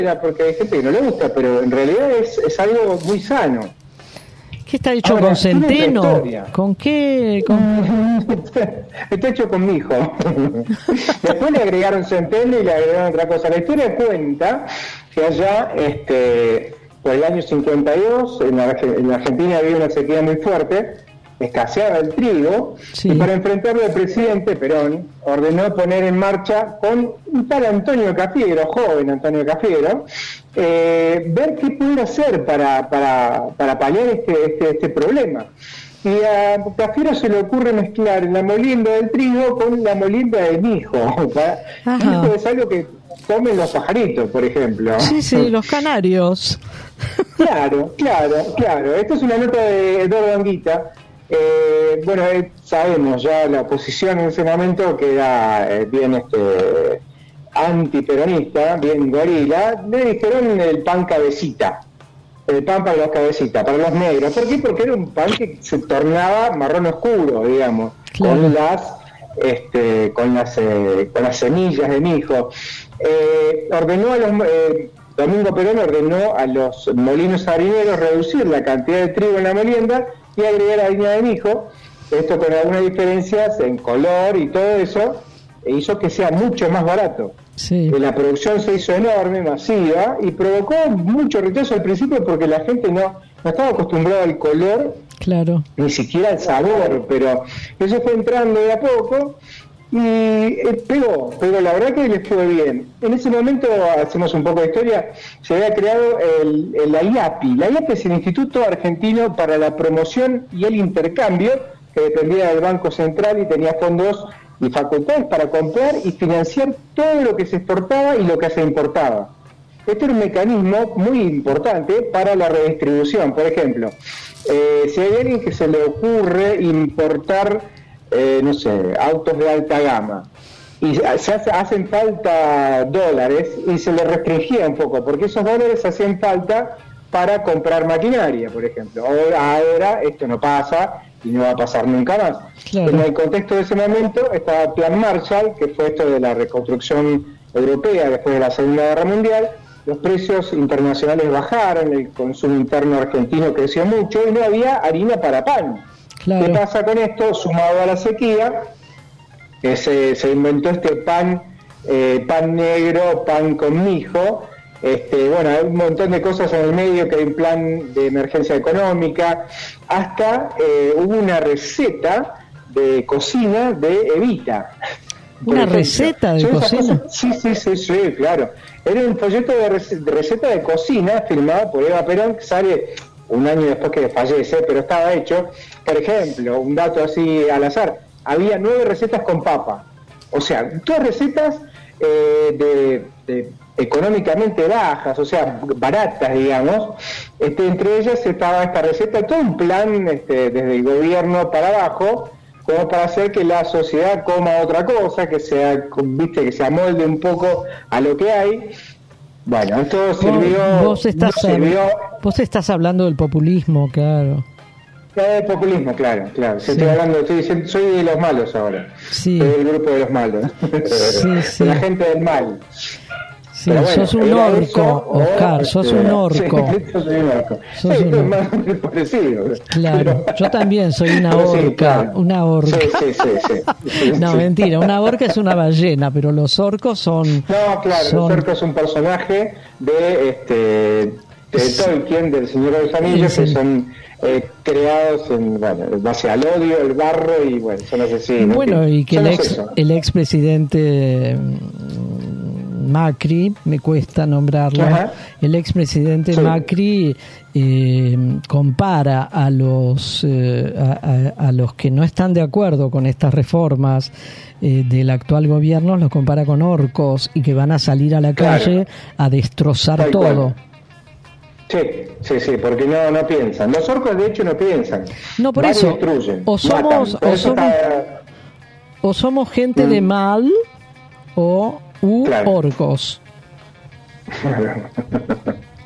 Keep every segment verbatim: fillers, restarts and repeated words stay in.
porque hay gente que no le gusta, pero en realidad es, es algo muy sano. ¿Qué está hecho? Ahora, ¿con centeno? ¿Con qué? Con... Está hecho con mijo. Después le agregaron centeno y le agregaron otra cosa. La historia cuenta que allá, este, por el año cincuenta y dos, en, la, en Argentina había una sequía muy fuerte, escaseaba el trigo, sí. Y para enfrentarlo el presidente Perón ordenó poner en marcha con un tal Antonio Cafiero, joven Antonio Cafiero, eh, ver qué puede hacer para, para, para paliar este, este, este problema. Y a Cafiero se le ocurre mezclar la molienda del trigo con la molienda del mijo. Mijo es algo que comen los pajaritos, por ejemplo. Sí, sí, los canarios. Claro, claro, claro. Esta es una nota de Eduardo Anguita. Eh, bueno, eh, sabemos ya la oposición en ese momento que era eh, bien este antiperonista, bien gorila, le dijeron el pan cabecita, el pan para los cabecitas, para los negros. ¿Por qué? Porque era un pan que se tornaba marrón oscuro, digamos, claro. con las este, con las eh, con las semillas de mijo. Eh, ordenó a los eh, Domingo Perón ordenó a los molinos harineros reducir la cantidad de trigo en la molienda y agregar harina de mijo, esto con algunas diferencias en color y todo eso, hizo que sea mucho más barato. Sí. La producción se hizo enorme, masiva, y provocó mucho rechazo al principio porque la gente no, no estaba acostumbrada al color, claro, ni siquiera al sabor, pero eso fue entrando de a poco y eh, pegó, pero la verdad que les fue bien. En ese momento, hacemos un poco de historia, se había creado el, el, la I A P I. La I A P I es el Instituto Argentino para la Promoción y el Intercambio, que dependía del Banco Central y tenía fondos y facultades para comprar y financiar todo lo que se exportaba y lo que se importaba. Este era un mecanismo muy importante para la redistribución. Por ejemplo, eh, si hay alguien que se le ocurre importar Eh, no sé, autos de alta gama y se hace, hacen falta dólares y se le restringía un poco porque esos dólares hacían falta para comprar maquinaria, por ejemplo. Ahora, ahora esto no pasa y no va a pasar nunca más. Claro. En el contexto de ese momento estaba el Plan Marshall, que fue esto de la reconstrucción europea después de la Segunda Guerra Mundial. Los precios internacionales bajaron, el consumo interno argentino creció mucho y no había harina para pan. Claro. ¿Qué pasa con esto? Sumado a la sequía, que se, se inventó este pan, eh, pan negro, pan con mijo. Este, bueno, hay un montón de cosas en el medio, que hay un plan de emergencia económica, hasta eh, hubo una receta de cocina de Evita. ¿Una receta de cocina? Cosas, sí, sí, sí, sí, claro. Era un folleto de, rec- de receta de cocina firmado por Eva Perón, que sale un año después que fallece, pero estaba hecho. Por ejemplo, un dato así al azar, había nueve recetas con papa. O sea, todas recetas eh, de, de económicamente bajas, o sea, baratas, digamos. Este, entre ellas estaba esta receta, todo un plan este, desde el gobierno para abajo, como para hacer que la sociedad coma otra cosa, que sea, viste, que se amolde un poco a lo que hay. Bueno, esto sirvió, vos estás, no sirvió. Vos estás hablando del populismo, claro. El populismo, claro, claro. Sí. Estoy hablando, estoy diciendo, soy de los malos ahora. Sí. Soy del grupo de los malos. Sí, sí. De la gente del mal. Sí, bueno, sos un orco, eso, Oscar, sos este, un orco. Sí, yo soy un orco. Sos sí, un orco. Más parecido. Claro, yo también soy una orca, sí, claro. Una orca. Sí, sí, sí, sí, sí. No, mentira, una orca es una ballena, pero los orcos son... No, claro, son... los orcos es un personaje de este de Tolkien, del Señor de los Anillos, sí, sí. que son eh, creados en, bueno, en base al odio, el barro y bueno, son asesinos. Bueno, y que el ex, el expresidente Macri, me cuesta nombrarlo, ajá. El expresidente sí. Macri eh, compara a los eh, a, a, a los que no están de acuerdo con estas reformas eh, del actual gobierno, los compara con orcos y que van a salir a la calle, claro, a destrozar Tal todo. Cual. Sí, sí, sí, porque no, no piensan. Los orcos de hecho no piensan. No, por eso, destruyen, o somos, o somos, está... o somos gente mm. de mal o u claro. orcos. Bueno.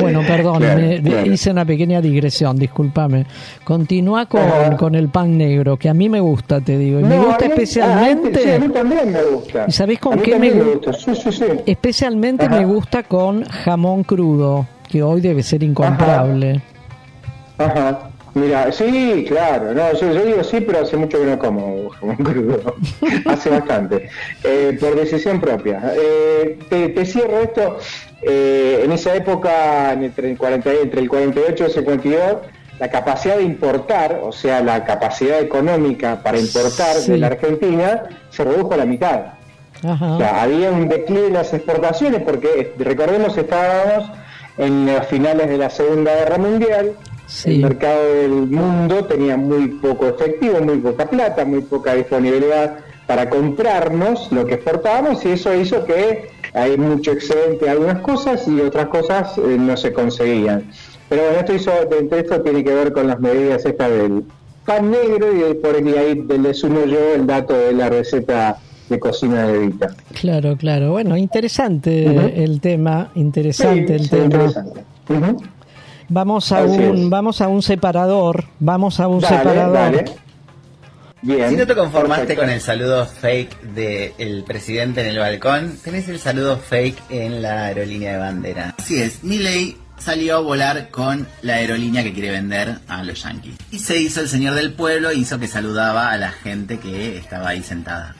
bueno, perdón, claro, me, claro. hice una pequeña digresión, discúlpame. Continúa con, Ajá. con el pan negro, que a mí me gusta, te digo. Y me No, gusta a mí- especialmente... ah, sí, a mí también me gusta. ¿Y sabés A con mí qué me también me gusta? gusta? Sí, sí, sí. Especialmente Ajá. me gusta con jamón crudo, que hoy debe ser incomparable. Ajá. Mira, sí, claro, no, yo, yo digo sí, pero hace mucho que no como jamón crudo, hace bastante, eh, por decisión propia. Eh, te, te cierro esto, eh, en esa época, entre el, cuarenta, entre el cuarenta y ocho y el cincuenta y dos, la capacidad de importar, o sea, la capacidad económica para importar Sí. de la Argentina, se redujo a la mitad. Ajá. O sea, había un declive en las exportaciones porque, recordemos, estábamos en los finales de la Segunda Guerra Mundial. Sí. El mercado del mundo tenía muy poco efectivo, muy poca plata, muy poca disponibilidad para comprarnos lo que exportábamos, y eso hizo que hay mucho excedente de algunas cosas y otras cosas eh, no se conseguían. Pero bueno, esto hizo, dentro de esto tiene que ver con las medidas estas del pan negro, y por ahí les uno yo el dato de la receta de cocina de Evita. Claro, claro. Bueno, interesante Uh-huh. el tema, interesante Sí, el sí, tema. interesante. Uh-huh. Vamos a Así un, es. vamos a un separador, vamos a un Dale, separador. dale. Bien. Si no te conformaste Perfecto. con el saludo fake del presidente en el balcón, tenés el saludo fake en la aerolínea de bandera. Así es, Milei salió a volar con la aerolínea que quiere vender a los yanquis. Y se hizo el señor del pueblo, hizo que saludaba a la gente que estaba ahí sentada.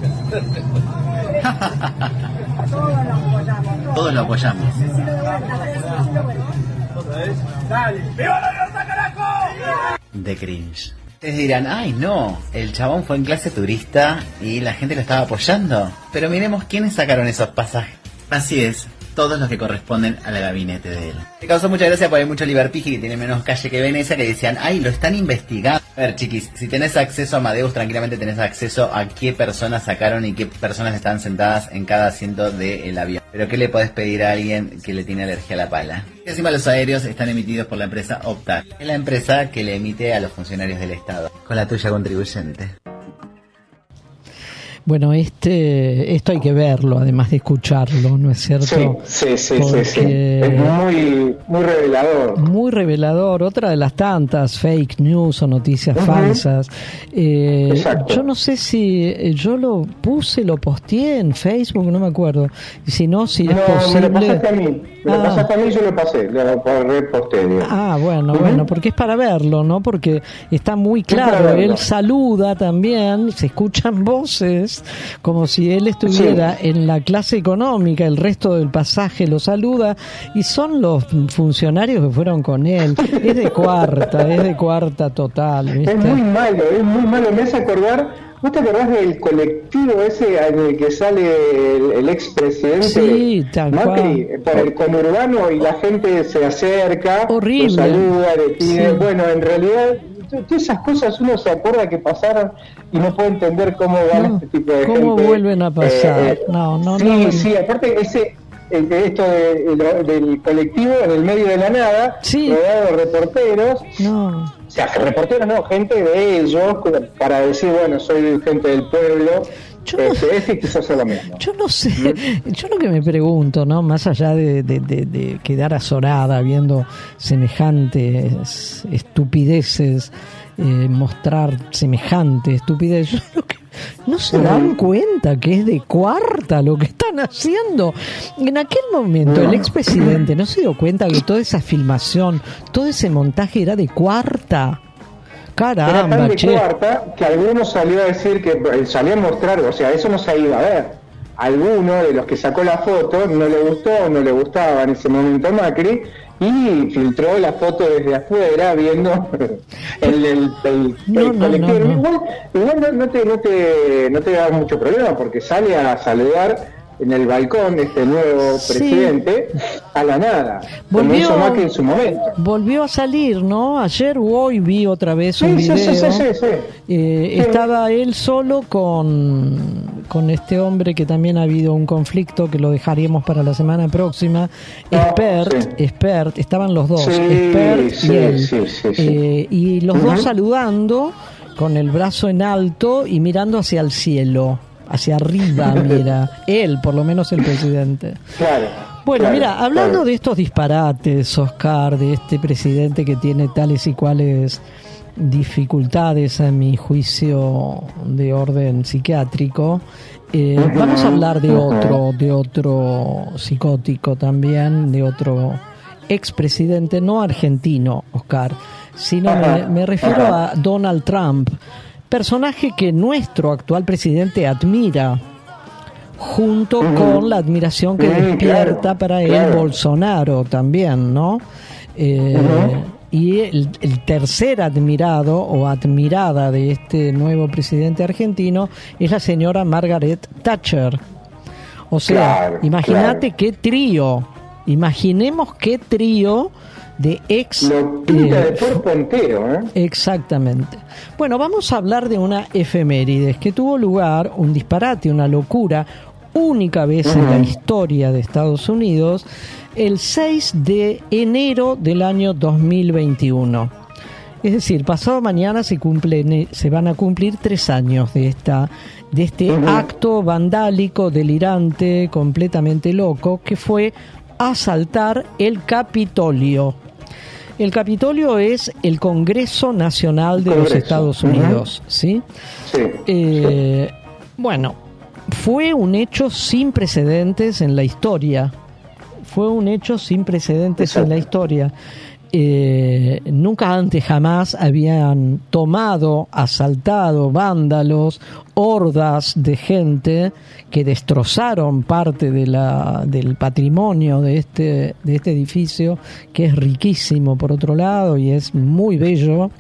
Todos lo apoyamos. De cringe. Ustedes dirán, ay no, el chabón fue en clase turista y la gente lo estaba apoyando. Pero miremos quiénes sacaron esos pasajes. Así es, todos los que corresponden al gabinete de él. Me causó mucha gracia porque hay mucho libertigi que tiene menos calle que Venecia que decían, ay, lo están investigando. A ver, chiquis, si tenés acceso a Amadeus, tranquilamente tenés acceso a qué personas sacaron y qué personas están sentadas en cada asiento del avión. Pero ¿qué le podés pedir a alguien que le tiene alergia a la pala? Y encima los aéreos están emitidos por la empresa Optar, es la empresa que le emite a los funcionarios del Estado, con la tuya contribuyente. Bueno, este, esto hay que verlo, además de escucharlo, ¿no es cierto? Sí, sí, sí, Porque sí, sí. Es muy, muy revelador. Muy revelador, otra de las tantas fake news o noticias Uh-huh. falsas. Eh, Exacto. yo no sé si eh, yo lo puse, lo posteé en Facebook, no me acuerdo. Y si no, si No, es posible. me lo pasaste a mí. Me lo Ah. pasaste a mí y yo lo pasé. Lo reposté. digamos. Ah, bueno, Ujú. bueno, porque es para verlo, ¿no? Porque está muy para claro, verlo. él saluda también, se escuchan voces, como si él estuviera Sí. en la clase económica, el resto del pasaje lo saluda, y son los funcionarios que fueron con él. Es de cuarta, es de cuarta total, ¿viste? Es muy malo, es muy malo. Me hace acordar. ¿Vos te acordás del colectivo ese en el que sale el, el expresidente Sí, tal Macri cual. por el conurbano y la gente se acerca, Horrible. lo saluda, le pide? Sí. Bueno, en realidad, t- todas esas cosas uno se acuerda que pasaron y no puede entender cómo van No, este tipo de ¿cómo gente. vuelven a pasar? No, no, sí, no. Sí, aparte ese eh, esto de- de- del colectivo en el medio de la nada, Sí. rodeado de reporteros. No. O sea, reporteros no, gente de ellos, para decir, bueno, soy gente del pueblo, Yo no- este, este quiso hacer lo mismo. Yo no sé, yo lo que me pregunto, ¿no? Más allá de, de, de, de quedar azorada viendo semejantes estupideces, eh, mostrar semejante estupidez, yo lo que- no se dan cuenta que es de cuarta lo que están haciendo. En aquel momento el expresidente no se dio cuenta que toda esa filmación, todo ese montaje era de cuarta. Era Caramba, tan de che. cuarta que algunos salió a decir que eh, salió a mostrar, o sea, eso no se iba a ver. Alguno de los que sacó la foto no le gustó, no le gustaba en ese momento a Macri, y filtró la foto desde afuera viendo el, el, el, el No, no, colectivo. no, no. Igual, igual no, no te, no, te, no te da mucho problema porque sale a saludar en el balcón este nuevo Sí. presidente a la nada, como Volvió- hizo Macri en su momento. Volvió a salir, ¿no? Ayer o hoy vi otra vez un Sí, sí, video. sí, sí, sí, sí. Eh, Sí. Estaba él solo con, con este hombre que también ha habido un conflicto que lo dejaremos para la semana próxima. Ah, Expert, sí. Expert, estaban los dos, Sí, Expert sí, y él. sí, sí, sí. Eh, y los Ujú. dos saludando con el brazo en alto y mirando hacia el cielo. Hacia arriba, mira. Él, por lo menos el presidente. Claro. Bueno, claro, mira, hablando claro. de estos disparates, Oscar, de este presidente que tiene tales y cuales dificultades, a mi juicio, de orden psiquiátrico, eh, uh-huh. vamos a hablar de otro, de otro psicótico también, de otro expresidente, no argentino, Oscar, sino uh-huh. me, me refiero uh-huh. a Donald Trump, personaje que nuestro actual presidente admira, junto uh-huh. con la admiración que uh-huh, despierta claro, para él claro. Bolsonaro también, ¿no? Eh, uh-huh. Y el, el tercer admirado o admirada de este nuevo presidente argentino es la señora Margaret Thatcher. O sea, claro, imagínate claro. qué trío, imaginemos qué trío de ex... Lo pinta eh, de cuerpo entero, ¿eh? Exactamente. Bueno, vamos a hablar de una efemérides que tuvo lugar, un disparate, una locura, única vez uh-huh. en la historia de Estados Unidos, el seis de enero del año dos mil veintiuno. Es decir, pasado mañana se cumplen, se van a cumplir tres años de esta, de este uh-huh. acto vandálico, delirante, completamente loco, que fue asaltar el Capitolio. El Capitolio es el Congreso Nacional de Congreso. los Estados Unidos, uh-huh. ¿sí? Sí. Eh, sí. Bueno, fue un hecho sin precedentes en la historia. Fue un hecho sin precedentes Exacto. en la historia. Eh, nunca antes jamás habían tomado, asaltado vándalos, hordas de gente que destrozaron parte de la, del patrimonio de este, de este edificio, que es riquísimo por otro lado y es muy bello.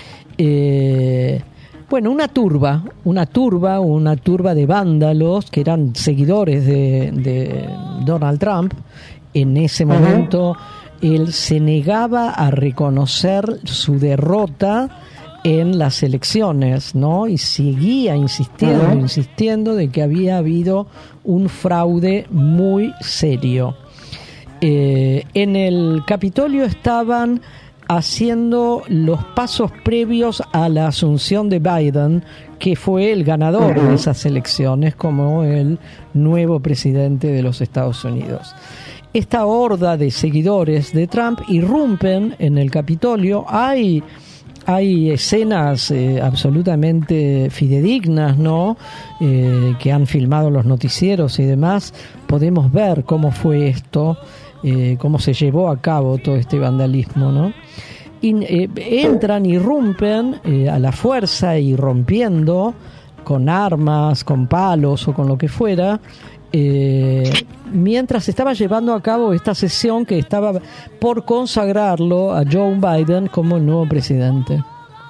Eh, bueno, una turba, una turba, una turba de vándalos que eran seguidores de, de Donald Trump. En ese momento uh-huh. él se negaba a reconocer su derrota en las elecciones, ¿no? Y seguía insistiendo, uh-huh. insistiendo de que había habido un fraude muy serio. Eh, en el Capitolio estaban haciendo los pasos previos a la asunción de Biden, que fue el ganador uh-huh. de esas elecciones como el nuevo presidente de los Estados Unidos. Esta horda de seguidores de Trump irrumpen en el Capitolio. Hay, hay escenas eh, absolutamente fidedignas, ¿no? Eh, que han filmado los noticieros y demás. Podemos ver cómo fue esto, eh, cómo se llevó a cabo todo este vandalismo, ¿no? Y, eh, entran, irrumpen eh, a la fuerza y rompiendo con armas, con palos o con lo que fuera. Eh, mientras se estaba llevando a cabo esta sesión que estaba por consagrarlo a Joe Biden como el nuevo presidente.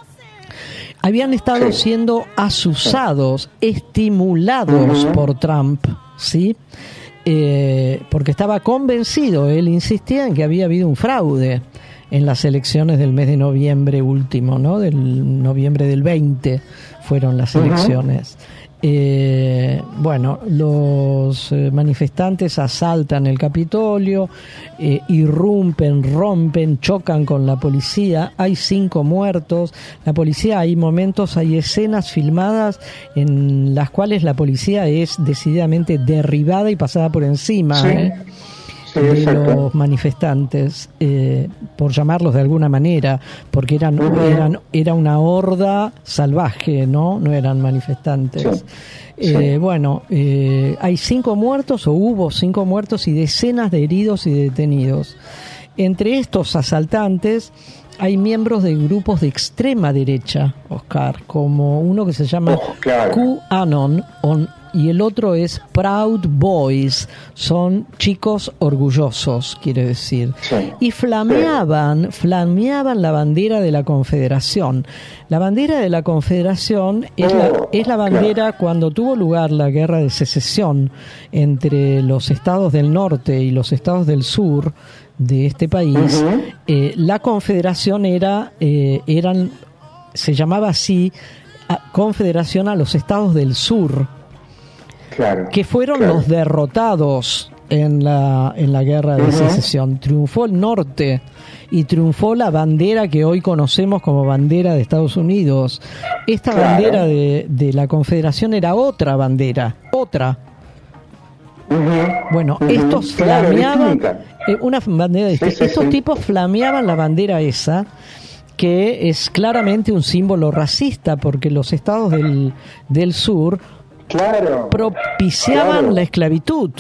Habían estado siendo asusados, estimulados uh-huh. por Trump, ¿sí? Eh, porque estaba convencido, él insistía en que había habido un fraude en las elecciones del mes de noviembre último, ¿no? Del noviembre del veinte fueron las uh-huh. elecciones. Eh, bueno, los eh, manifestantes asaltan el Capitolio, eh, irrumpen, rompen, chocan con la policía. Hay cinco muertos. La policía, hay momentos, hay escenas filmadas en las cuales la policía es decididamente derribada y pasada por encima. Sí. ¿eh? Sí, de los manifestantes, eh, por llamarlos de alguna manera, porque eran, uh-huh. eran era una horda salvaje, no no eran manifestantes. Sí. Eh, sí. Bueno, eh, hay cinco muertos o hubo cinco muertos y decenas de heridos y detenidos. Entre estos asaltantes hay miembros de grupos de extrema derecha, Oscar, como uno que se llama oh, claro. QAnon on, y el otro es Proud Boys, son chicos orgullosos, quiere decir. Sí. Y flameaban, sí. flameaban la bandera de la Confederación. La bandera de la Confederación es, oh, la, es la bandera claro. cuando tuvo lugar la guerra de secesión entre los estados del norte y los estados del sur de este país. Uh-huh. eh, la Confederación era, eh, eran, se llamaba así, a, Confederación a los estados del sur. Claro, que fueron claro. los derrotados en la en la guerra de uh-huh. secesión. Triunfó el norte y triunfó la bandera que hoy conocemos como bandera de Estados Unidos. Esta claro. bandera de, de la Confederación era otra bandera, otra. Uh-huh, bueno, uh-huh. estos claro, flameaban eh, una bandera de este, sí, sí, estos sí. tipos flameaban la bandera esa, que es claramente un símbolo racista, porque los estados del, del sur claro, propiciaban claro. la esclavitud.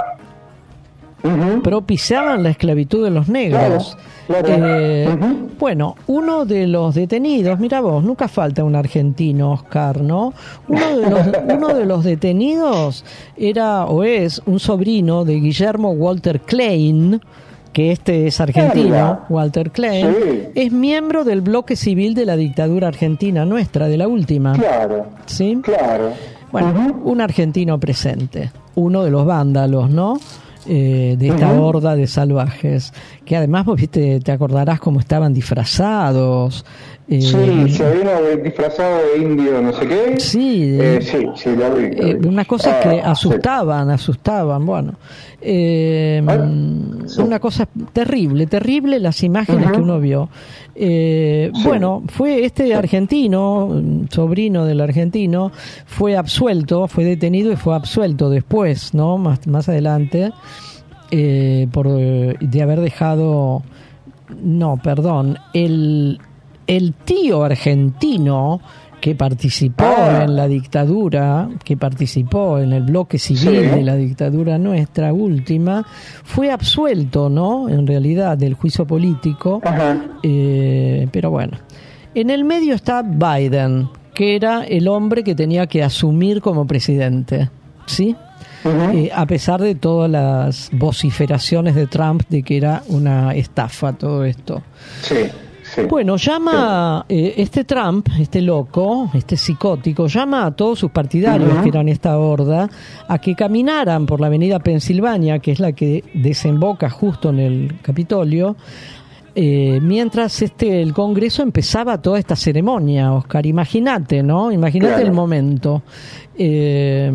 Uh-huh. propiciaban la esclavitud de los negros. Claro, claro. Eh, uh-huh. Bueno, uno de los detenidos, mira vos, nunca falta un argentino, Oscar, ¿no? Uno de los, uno de los detenidos era o es un sobrino de Guillermo Walter Klein, que este es argentino, Claro. Walter Klein, Sí. es miembro del bloque civil de la dictadura argentina nuestra, de la última. Claro, ¿Sí? claro. Bueno, Uh-huh. un argentino presente, uno de los vándalos, ¿no? Eh, de esta Uh-huh. horda de salvajes, que además vos viste, te acordarás cómo estaban disfrazados. Eh, Sí, se vino disfrazado de indio, no sé qué. Sí, eh, sí, sí, lo vi. Lo vi. Eh, unas cosas Ah, que sí. asustaban, asustaban, bueno. Eh, Ah, sí. Una cosa terrible, terrible las imágenes Uh-huh. que uno vio. Eh, Sí. Bueno, fue este argentino, sobrino del argentino, fue absuelto, fue detenido y fue absuelto después, ¿no? Más, más adelante, eh, por eh, de haber dejado, no, perdón, el, el tío argentino que participó Ah. en la dictadura, que participó en el bloque civil Sí. de la dictadura nuestra última, fue absuelto, ¿no? En realidad, del juicio político. Ajá. Eh, pero bueno, en el medio está Biden, que era el hombre que tenía que asumir como presidente, ¿sí? Uh-huh. Eh, a pesar de todas las vociferaciones de Trump de que era una estafa todo esto. Sí, sí. Bueno, llama eh, este Trump, este loco, este psicótico, llama a todos sus partidarios, Uh-huh. que eran esta horda, a que caminaran por la avenida Pensilvania, que es la que desemboca justo en el Capitolio, eh, mientras este el Congreso empezaba toda esta ceremonia, Oscar. Imagínate, ¿no? Imagínate Claro. el momento. Eh,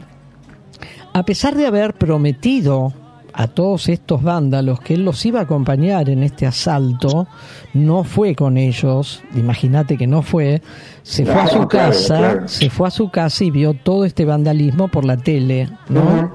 a pesar de haber prometido a todos estos vándalos que él los iba a acompañar en este asalto, no fue con ellos, imagínate que no fue, se fue a su Claro, claro, casa, claro. se fue a su casa y vio todo este vandalismo por la tele, ¿no? Ujú.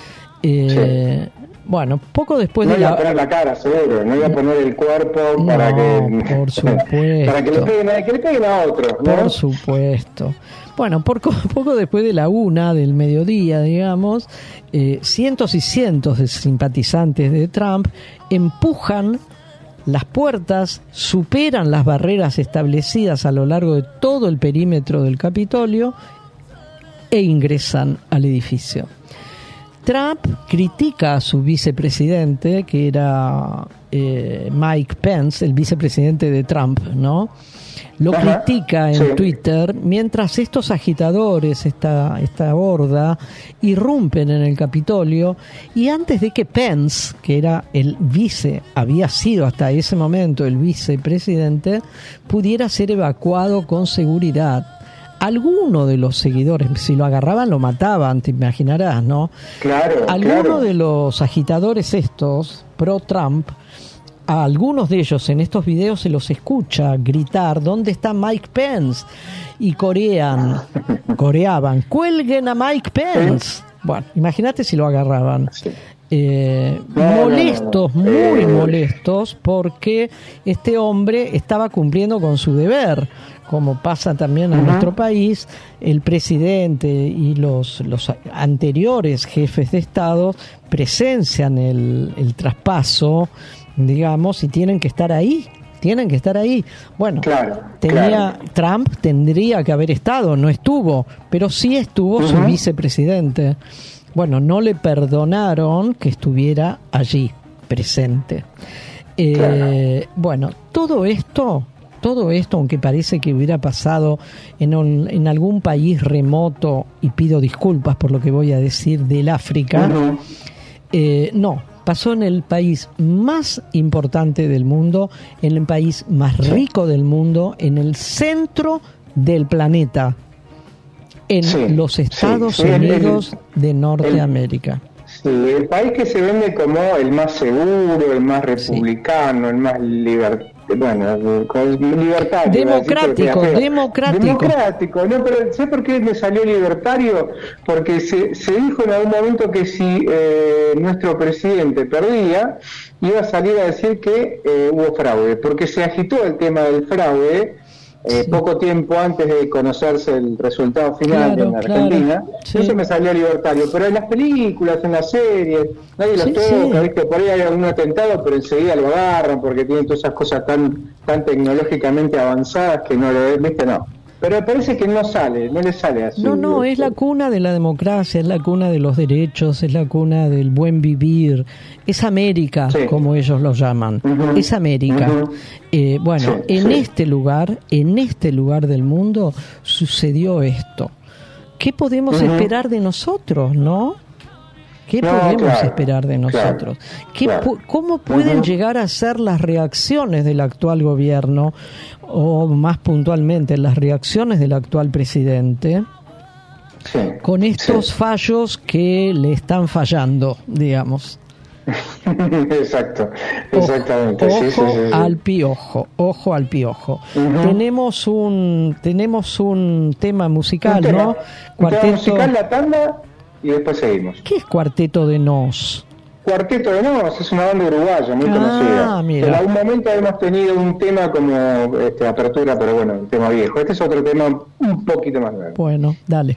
Eh, Bueno, poco después No de iba a la... poner la cara, seguro, no iba a poner el cuerpo para No, que por supuesto. para que le peguen a, que le peguen a otro, ¿no? Por supuesto. Bueno, por co- poco después de la una del mediodía, digamos, eh, cientos y cientos de simpatizantes de Trump empujan las puertas, superan las barreras establecidas a lo largo de todo el perímetro del Capitolio e ingresan al edificio. Trump critica a su vicepresidente, que era eh, Mike Pence, el vicepresidente de Trump, ¿no? Lo Ajá, critica en sí. Twitter, mientras estos agitadores, esta, esta horda, irrumpen en el Capitolio, y antes de que Pence, que era el vice, había sido hasta ese momento el vicepresidente, pudiera ser evacuado con seguridad. Alguno de los seguidores, si lo agarraban lo mataban, te imaginarás, ¿no? Claro, Alguno claro. de los agitadores estos, pro-Trump, a algunos de ellos en estos videos se los escucha gritar, ¿dónde está Mike Pence? Y corean, coreaban, ¡cuelguen a Mike Pence! Bueno, imagínate si lo agarraban. Sí. Eh, No, no, molestos, no, no. muy Eh. molestos, porque este hombre estaba cumpliendo con su deber, como pasa también en Ujú. nuestro país. El presidente y los, los anteriores jefes de Estado presencian el, el traspaso, digamos, y tienen que estar ahí, tienen que estar ahí. Bueno, Claro, tenía claro. Trump tendría que haber estado, no estuvo, pero sí estuvo su Ujú. vicepresidente. Bueno, no le perdonaron que estuviera allí, presente. Eh, Claro. Bueno, todo esto, todo esto, aunque parece que hubiera pasado en, un- en algún país remoto, y pido disculpas por lo que voy a decir, del África, Ujú. eh, no, pasó en el país más importante del mundo, en el país más rico del mundo, en el centro del planeta, en Sí, los sí, Estados sí, el- Unidos de Norteamérica. Sí, el país que se vende como el más seguro, el más republicano, el más liber- bueno, con libertario. Democrático, democrático. Democrático, no, pero ¿sé por qué me salió libertario? Porque se, se dijo en algún momento que si eh, nuestro presidente perdía, iba a salir a decir que eh, hubo fraude, porque se agitó el tema del fraude eh, sí. poco tiempo antes de conocerse el resultado final claro, en la Argentina. Claro, sí. Eso me salió libertario, pero en las películas, en las series, nadie los sí, toca, sí. ¿viste? Por ahí hay algún atentado, pero enseguida lo agarran porque tienen todas esas cosas tan tan tecnológicamente avanzadas que no lo ¿viste? No. Pero me parece que no sale, no le sale así. No, no, es la cuna de la democracia, es la cuna de los derechos, es la cuna del buen vivir. Es América, sí. como ellos lo llaman. Uh-huh. Es América. Uh-huh. Eh, bueno, sí, en sí. este lugar, en este lugar del mundo, sucedió esto. ¿Qué podemos uh-huh. esperar de nosotros, no? ¿Qué no, podemos claro, esperar de nosotros? Claro, ¿Qué, claro. ¿Cómo pueden uh-huh. llegar a ser las reacciones del actual gobierno, o más puntualmente las reacciones del actual presidente, sí, con estos sí. fallos que le están fallando, digamos? Exacto, exactamente. Ojo, sí, ojo sí, sí, sí. al piojo, ojo al piojo. Uh-huh. Tenemos un tenemos un tema musical, un tema, ¿no? Un Cuarteto... tema musical, la tanda, y después seguimos. ¿Qué es Cuarteto de Nos? Cuarteto de Nos es una banda uruguaya muy ah, conocida. Mira. En algún momento hemos tenido un tema como este, apertura, pero bueno, un tema viejo. Este es otro tema un poquito más nuevo. Bueno, dale.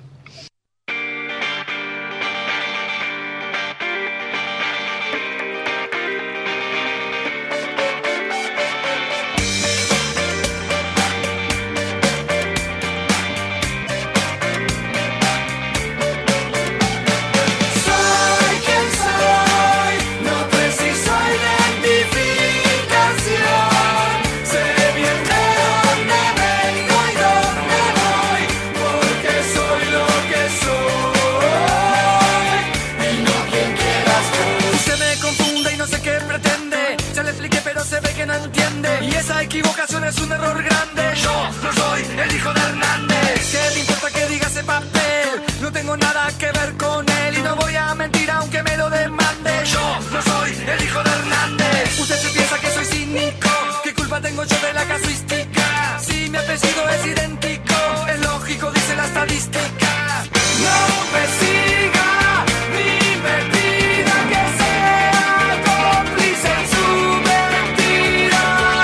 Es un error grande. Yo no soy el hijo de Hernández. ¿Qué me importa que diga ese papel? No tengo nada que ver con él y no voy a mentir aunque me lo demande. Yo no soy el hijo de Hernández. Usted se piensa que soy cínico. ¿Qué culpa tengo yo de la casuística? Si mi apellido es idéntico, es lógico, dice la estadística. No me siga ni me pida que sea cómplice en su mentira.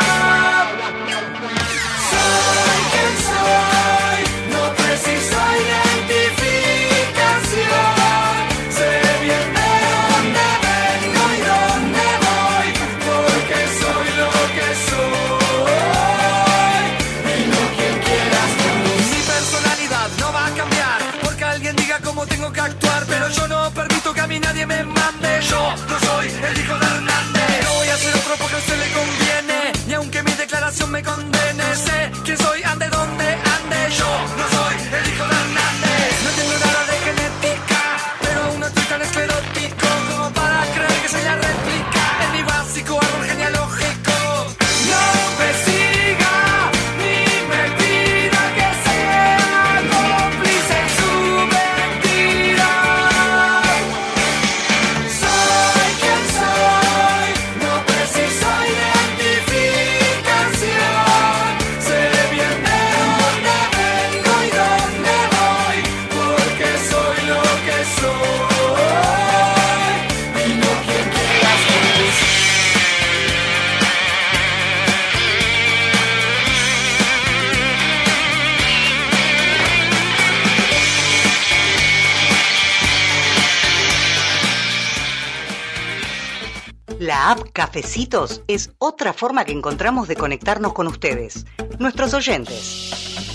Tengo que actuar, pero yo no permito que a mí nadie me mande. Yo no soy el hijo de Hernández. No voy a ser otro porque a usted le conviene, ni aunque mi declaración me condene. Sé quién soy, ande donde ande. Yo no soy el hijo de Hernández. No entiendo nada de genética, pero aún no estoy tan esclerótico como para creer que soy la réplica en mi básico árbol genealógico. No me siga ni me pida que sea cómplice en su La app Cafecitos es otra forma que encontramos de conectarnos con ustedes, nuestros oyentes.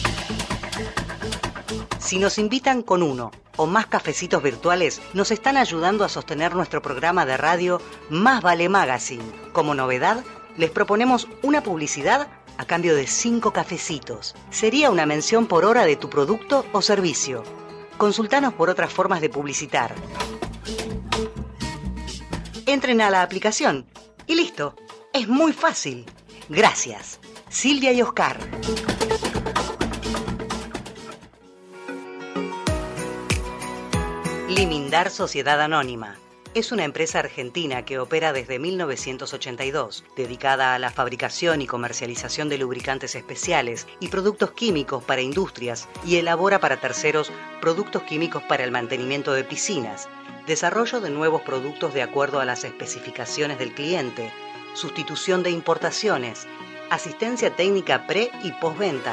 Si nos invitan con uno o más cafecitos virtuales, nos están ayudando a sostener nuestro programa de radio Más Vale Magazine. Como novedad, les proponemos una publicidad a cambio de cinco cafecitos. Sería una mención por hora de tu producto o servicio. Consultanos por otras formas de publicitar. Entren a la aplicación y listo. Es muy fácil. Gracias. Silvia y Oscar. Limindar Sociedad Anónima. es una empresa argentina que opera desde mil novecientos ochenta y dos, dedicada a la fabricación y comercialización de lubricantes especiales y productos químicos para industrias, y elabora para terceros productos químicos para el mantenimiento de piscinas, desarrollo de nuevos productos de acuerdo a las especificaciones del cliente, sustitución de importaciones, asistencia técnica pre y postventa.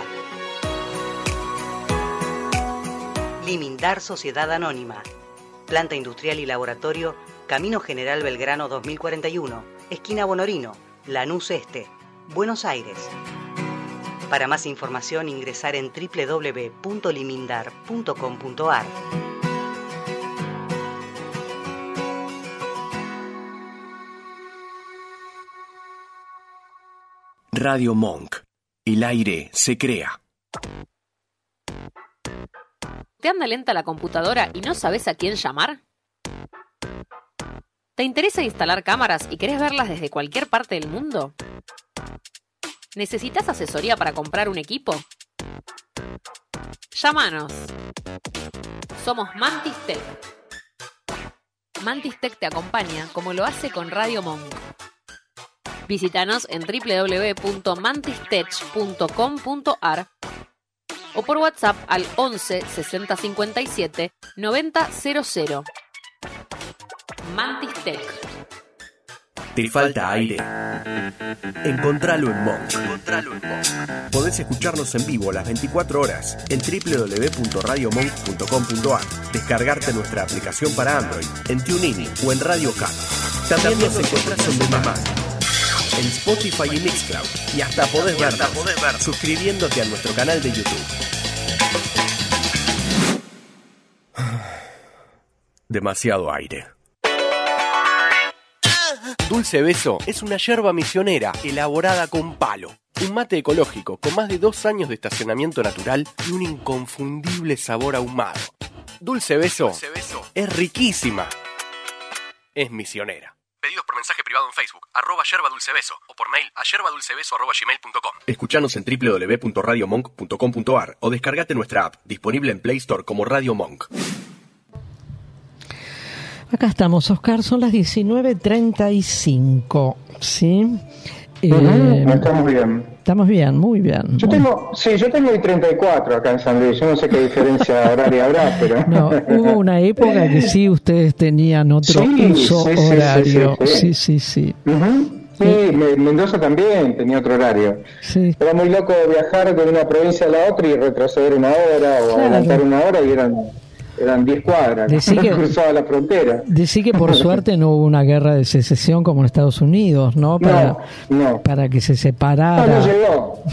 Limindar Sociedad Anónima. Planta industrial y laboratorio, Camino General Belgrano dos mil cuarenta y uno, esquina Bonorino, Lanús Este, Buenos Aires. Para más información ingresar en doble u doble u doble u punto limindar punto com punto a r. Radio Monk. El aire se crea. ¿Te anda lenta la computadora y no sabes a quién llamar? ¿Te interesa instalar cámaras y querés verlas desde cualquier parte del mundo? ¿Necesitas asesoría para comprar un equipo? Llámanos. Somos Mantis Tech. Mantis Tech te acompaña como lo hace con Radio Monk. Visítanos en doble u doble u doble u punto mantistech punto com punto a r o por WhatsApp al once sesenta cincuenta y siete noventa cero cero. Mantis Tech. ¿Te falta aire? Encontralo en Monk. Encontralo en Monk. Podés escucharnos en vivo las veinticuatro horas en doble u doble u doble u punto radio monk punto com punto a r, descargarte nuestra aplicación para Android, en TuneIn o en Radio Cat. También nos encontrás en Demand, en Spotify y Mixcloud, y hasta podés vernos ver. suscribiéndote a nuestro canal de YouTube. Demasiado aire. Dulce Beso es una yerba misionera elaborada con palo. Un mate ecológico con más de dos años de estacionamiento natural y un inconfundible sabor ahumado. Dulce Beso, Dulce Beso. es riquísima. Es misionera. Pedidos por mensaje privado en Facebook, arroba yerba dulce beso, o por mail a yerbadulcebeso arroba gmail punto com. Escuchanos en doble u doble u doble u punto radio monk punto com punto a r o descargate nuestra app, disponible en Play Store como Radio Monk. Acá estamos, Oscar, son las diecinueve treinta y cinco, ¿sí? Uh-huh, eh, estamos bien. Estamos bien, muy bien. Yo tengo, sí, yo tengo el treinta y cuatro acá en San Luis, yo no sé qué diferencia horaria habrá, pero... No, hubo una época que sí ustedes tenían otro sí, uso sí, horario. Sí, sí, sí. sí, sí, sí. Uh-huh. Sí, eh, Mendoza también tenía otro horario. Sí. Era muy loco viajar de una provincia a la otra y retroceder una hora o claro. adelantar una hora y eran... Eran diez cuadras, decí que, cruzaba la frontera. Decí que por suerte no hubo una guerra de secesión como en Estados Unidos, ¿no? Para, no, no. para que se separara. No, no llegó.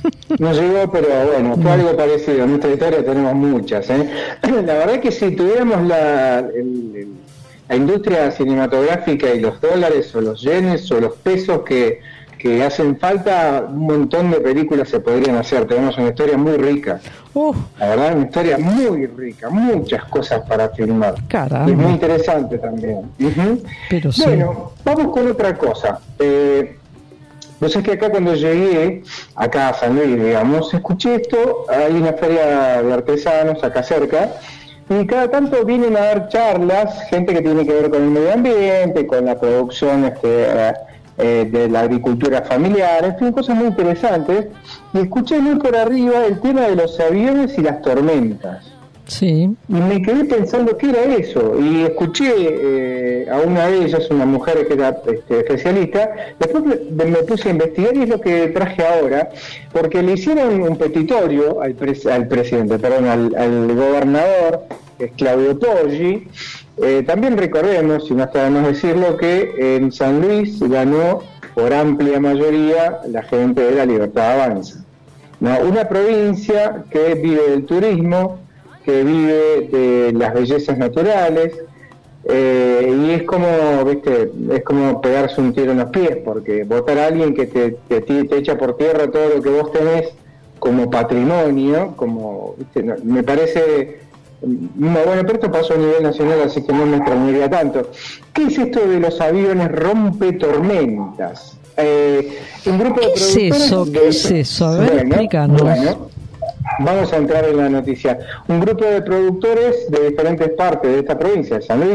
No llegó, pero bueno, fue no. algo parecido. En nuestra historia tenemos muchas, ¿eh? La verdad es que si tuviéramos la, el, el, la industria cinematográfica y los dólares o los yenes o los pesos que... que hacen falta, un montón de películas se podrían hacer. Tenemos una historia muy rica. Uh, la verdad, una historia muy rica, muchas cosas para filmar. Caramba. Y muy interesante también. Uh-huh. Pero sí. Bueno, vamos con otra cosa. Eh, pues es que acá cuando llegué, acá a San Luis, digamos, escuché esto, hay una feria de artesanos acá cerca, y cada tanto vienen a dar charlas, gente que tiene que ver con el medio ambiente, con la producción, este... Eh, Eh, de la agricultura familiar, en fin, cosas muy interesantes, y escuché muy por arriba el tema de los aviones y las tormentas. Sí. Y me quedé pensando qué era eso, y escuché eh, a una de ellas, una mujer que era este, especialista, después me, me puse a investigar y es lo que traje ahora, porque le hicieron un petitorio al, pres- al presidente, perdón, al, al gobernador, que es Claudio Poggi. Eh, también recordemos, si no está de más decirlo, que en San Luis ganó por amplia mayoría la gente de la Libertad Avanza, ¿no? Una provincia que vive del turismo, que vive de las bellezas naturales, eh, y es como, viste, es como pegarse un tiro en los pies, porque votar a alguien que te, te, te echa por tierra todo lo que vos tenés como patrimonio, como, viste, no, me parece... No, bueno, pero esto pasó a nivel nacional, así que no me extrañaría tanto. ¿Qué es esto de los aviones rompe tormentas? Eh, un grupo de ¿Qué es eso? ¿Qué de... es eso? A ver, bueno, explícanos. Bueno, vamos a entrar en la noticia. Un grupo de productores de diferentes partes de esta provincia de San Luis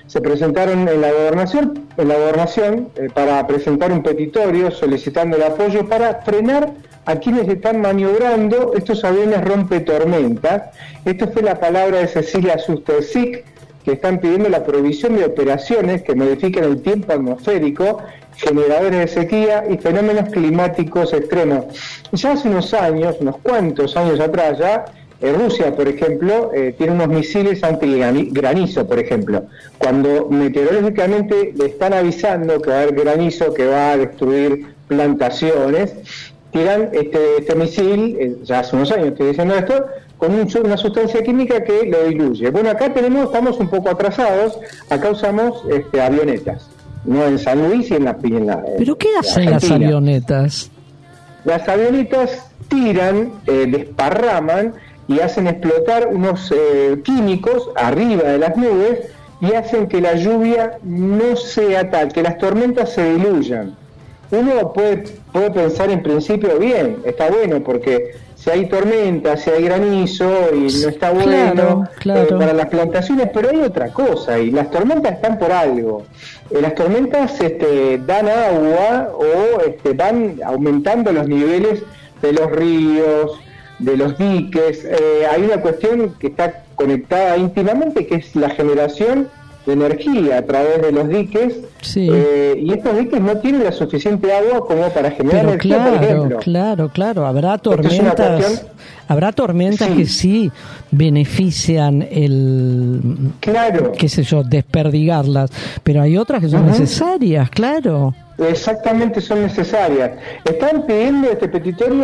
se presentaron en la gobernación, en la gobernación eh, para presentar un petitorio solicitando el apoyo para frenar a quienes están maniobrando estos aviones rompetormentas. Esta fue la palabra de Cecilia Sustersic, que están pidiendo la prohibición de operaciones que modifiquen el tiempo atmosférico, generadores de sequía y fenómenos climáticos extremos. Ya hace unos años, unos cuantos años atrás ya, eh, Rusia, por ejemplo, eh, tiene unos misiles antigranizo, por ejemplo. Cuando meteorológicamente le están avisando que va a haber granizo, que va a destruir plantaciones, tiran este, este misil, eh, ya hace unos años estoy diciendo esto, con un, una sustancia química que lo diluye. Bueno, acá tenemos, estamos un poco atrasados, acá usamos este, avionetas, no en San Luis y en la en ¿Pero qué hacen las avionetas? Las avionetas tiran, eh, desparraman y hacen explotar unos eh, químicos arriba de las nubes y hacen que la lluvia no sea tal, que las tormentas se diluyan. Uno puede, puede pensar en principio, bien, está bueno, porque si hay tormenta, si hay granizo y no está bueno claro, claro. Eh, para las plantaciones, pero hay otra cosa, y las tormentas están por algo. Eh, las tormentas este, dan agua o este, van aumentando los niveles de los ríos, de los diques. Eh, hay una cuestión que está conectada íntimamente, que es la generación de energía a través de los diques, sí. eh, y estos diques no tienen la suficiente agua como para generar Pero energía, claro, por ejemplo. Claro, claro, habrá tormentas, cuestión... habrá tormentas sí. que sí benefician el, claro. qué sé yo, desperdigarlas, pero hay otras que son uh-huh. necesarias, claro. Exactamente, son necesarias. Están pidiendo, este petitorio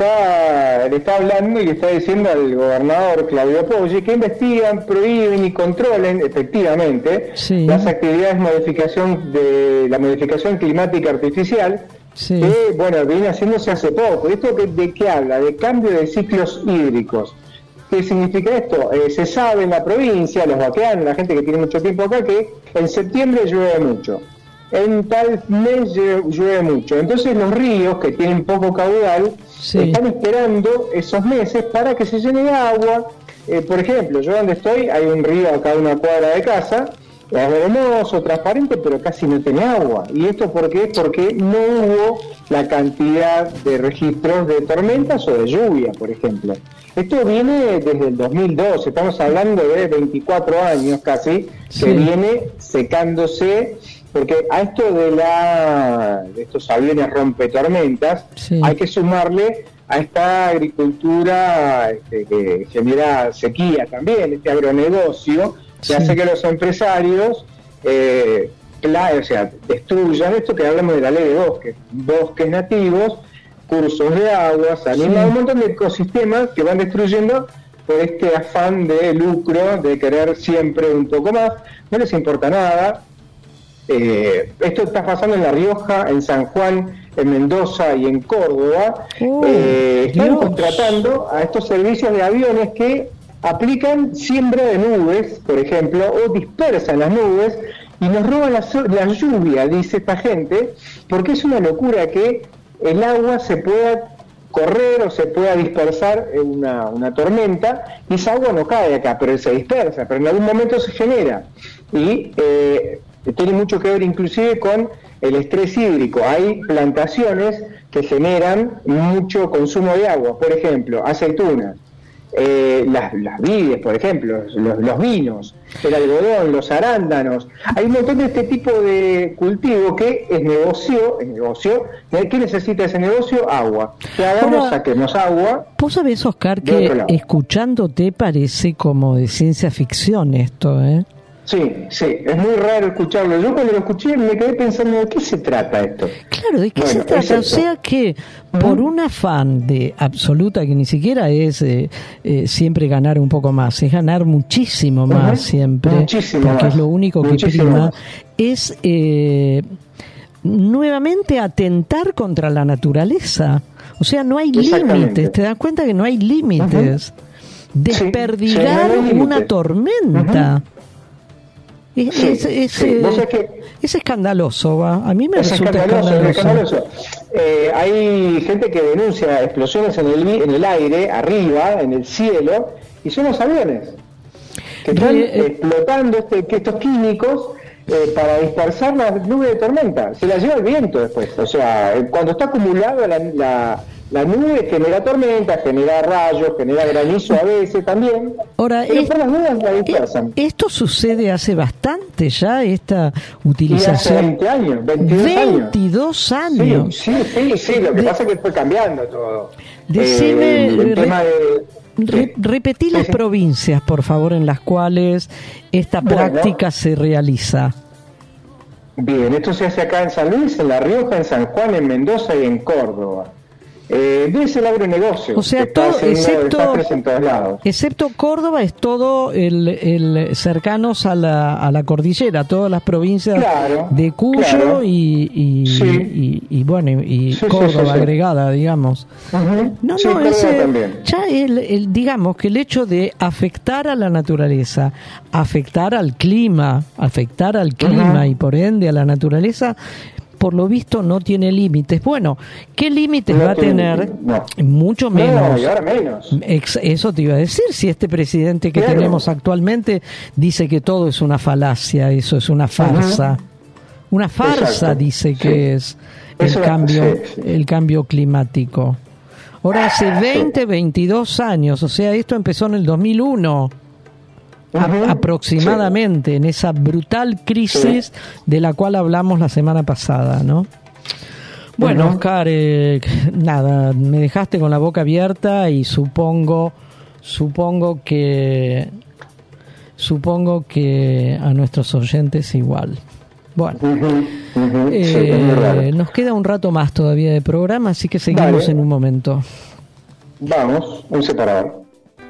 está, le está hablando y le está diciendo al gobernador Claudio Poggi que investigan, prohíben y controlen efectivamente sí. las actividades de modificación de la modificación climática artificial, sí. que bueno, viene haciéndose hace poco. ¿Esto de, de qué habla? De cambio de ciclos hídricos. ¿Qué significa esto? Eh, se sabe en la provincia, los vaqueanos, la gente que tiene mucho tiempo acá, que en septiembre llueve mucho. En tal mes llueve mucho. Entonces los ríos, que tienen poco caudal, sí. están esperando esos meses para que se llene de agua. Eh, por ejemplo, yo donde estoy, hay un río acá a una cuadra de casa, es hermoso, transparente, pero casi no tiene agua. ¿Y esto por qué? Porque no hubo la cantidad de registros de tormentas o de lluvia, por ejemplo. Esto viene desde el dos mil doce, estamos hablando de veinticuatro años casi, sí. que viene secándose. Porque a esto de, la, de estos aviones rompetormentas sí. hay que sumarle a esta agricultura este, que genera sequía también, este agronegocio que sí. hace que los empresarios eh, pla- o sea, destruyan esto que hablamos de la ley de bosques, bosques nativos, cursos de aguas, animales, sí. un montón de ecosistemas que van destruyendo por este afán de lucro, de querer siempre un poco más, no les importa nada. Eh, esto está pasando en La Rioja, en San Juan, en Mendoza y en Córdoba. Oh, eh, están Dios. contratando a estos servicios de aviones que aplican siembra de nubes, por ejemplo, o dispersan las nubes y nos roban la, la lluvia, dice esta gente, porque es una locura que el agua se pueda correr o se pueda dispersar en una, una tormenta, y esa agua no cae acá, pero se dispersa, pero en algún momento se genera. Y eh, tiene mucho que ver inclusive con el estrés hídrico. Hay plantaciones que generan mucho consumo de agua, por ejemplo, aceitunas, eh, las, las vides, por ejemplo, los, los vinos, el algodón, los arándanos. Hay un montón de este tipo de cultivo que es negocio, es negocio. ¿Qué necesita ese negocio? Agua. Que hagamos, Ahora, saquemos agua. Vos sabés, Oscar, que escuchándote parece como de ciencia ficción esto, ¿eh? Sí, sí, es muy raro escucharlo. Yo cuando lo escuché me quedé pensando, ¿de qué se trata esto? Claro, ¿de qué bueno, se trata? O sea que uh-huh. por un afán de absoluta, que ni siquiera es eh, eh, siempre ganar un poco más, es ganar muchísimo más uh-huh. siempre, muchísimo porque más. es lo único que muchísimo prima, más. es eh, nuevamente atentar contra la naturaleza. O sea, no hay límites, te das cuenta que no hay límites. Uh-huh. Desperdigar sí, sí, no una tormenta. Uh-huh. Es, sí, es, es, sí. es, es, que es escandaloso, ¿va? A mí me es resulta escandaloso. escandaloso. Es escandaloso. Eh, hay gente que denuncia explosiones en el, en el aire, arriba, en el cielo, y son los aviones. que están eh, explotando este, que estos químicos eh, para dispersar la nube de tormenta. Se la lleva el viento después. O sea, cuando está acumulada la, la, la nube genera tormenta, genera rayos, genera granizo a veces también. Ahora, pero es, por las nubes la dispersan. Esto sucede hace bastante ya, esta utilización. Y hace veinte años, veintidós años. años. Sí, sí, sí, sí, lo que de, pasa es que fue cambiando todo. Decime, eh, el re, tema de... Re, repetí las sí, sí. provincias, por favor, en las cuales esta bueno, práctica se realiza. Bien, esto se hace acá en San Luis, en La Rioja, en San Juan, en Mendoza y en Córdoba. Eh, es el agronegocio. O sea, todo, excepto, en todos lados. excepto Córdoba, es todo el, el cercanos a la, a la cordillera, todas las provincias claro, de Cuyo claro. y, y, sí. y, y, y bueno, y sí, Córdoba sí, sí, sí. agregada, digamos. Uh-huh. No, sí, no, ese, también. ya el, el, digamos que el hecho de afectar a la naturaleza, afectar al clima, afectar al clima uh-huh. y por ende a la naturaleza, por lo visto no tiene límites. Bueno, ¿qué límites no va a tener? No. Mucho menos. No, y ahora menos. Ex, eso te iba a decir, si este presidente que claro. tenemos actualmente dice que todo es una falacia, eso es una farsa. Uh-huh. Una farsa Exacto. dice sí. que es el eso, cambio, sí, sí. el cambio climático. Ahora hace veinte, veintidós años, o sea, esto empezó en el dos mil uno. A, aproximadamente sí. en esa brutal crisis sí. de la cual hablamos la semana pasada, ¿no? Bueno, uh-huh. Oscar, eh, nada, me dejaste con la boca abierta y supongo, supongo que, supongo que a nuestros oyentes igual. Bueno, uh-huh. Uh-huh. Eh, sí, nos queda un rato más todavía de programa, así que seguimos vale. en un momento. Vamos, un separador.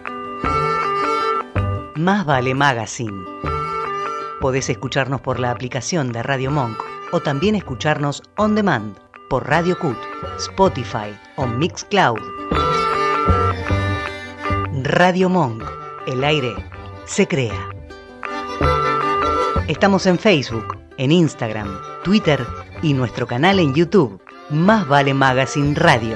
Más Vale Magazine. Podés escucharnos por la aplicación de Radio Monk o también escucharnos on demand por Radio Cut, Spotify o Mixcloud. Radio Monk. El aire se crea. Estamos en Facebook, en Instagram, Twitter y nuestro canal en YouTube. Más Vale Magazine Radio.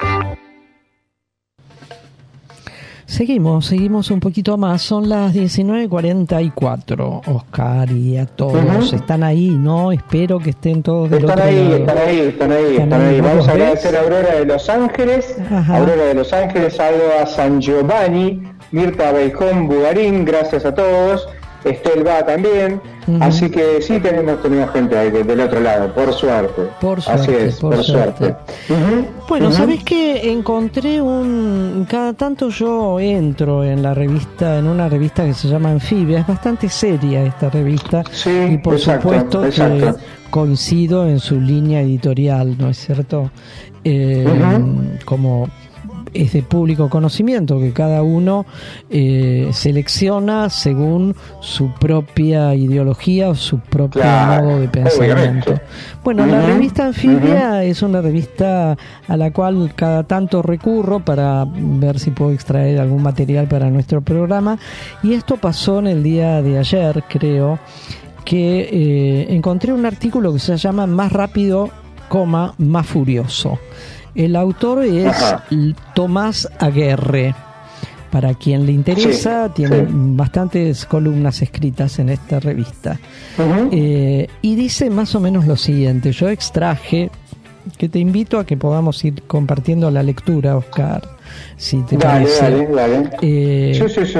Seguimos, seguimos un poquito más. Son las diecinueve cuarenta y cuatro, Oscar, y a todos. Uh-huh. Están ahí, ¿no? Espero que estén todos del están otro ahí, lado. Están ahí, están ahí, están, están ahí. ahí. Vamos a agradecer a Aurora de Los Ángeles, Ajá. Aurora de Los Ángeles, Alba San Giovanni, Mirta Beijón Bugarín, gracias a todos. Estel va también, uh-huh. así que sí tenemos, tenemos gente ahí del otro lado, por suerte. Por suerte, así es, por, por suerte. suerte. Uh-huh. Bueno, uh-huh. ¿sabés qué? Encontré un... Cada tanto yo entro en la revista, en una revista que se llama Anfibia, es bastante seria esta revista, sí, y por exacto, supuesto exacto. que coincido en su línea editorial, ¿no es cierto? Eh, uh-huh. Como... es de público conocimiento que cada uno eh, selecciona según su propia ideología o su propio claro, modo de pensamiento. Obviamente. Bueno, uh-huh, la revista Anfibia uh-huh. es una revista a la cual cada tanto recurro para ver si puedo extraer algún material para nuestro programa, y esto pasó en el día de ayer, creo, que eh, encontré un artículo que se llama Más rápido, coma, más furioso. El autor es Ajá. Tomás Aguerre. Para quien le interesa, sí, tiene sí. bastantes columnas escritas en esta revista. Uh-huh. Eh, y dice más o menos lo siguiente. Yo extraje, que te invito a que podamos ir compartiendo la lectura, Oscar, si te dale, parece. Dale, dale. Eh, sí, sí, sí.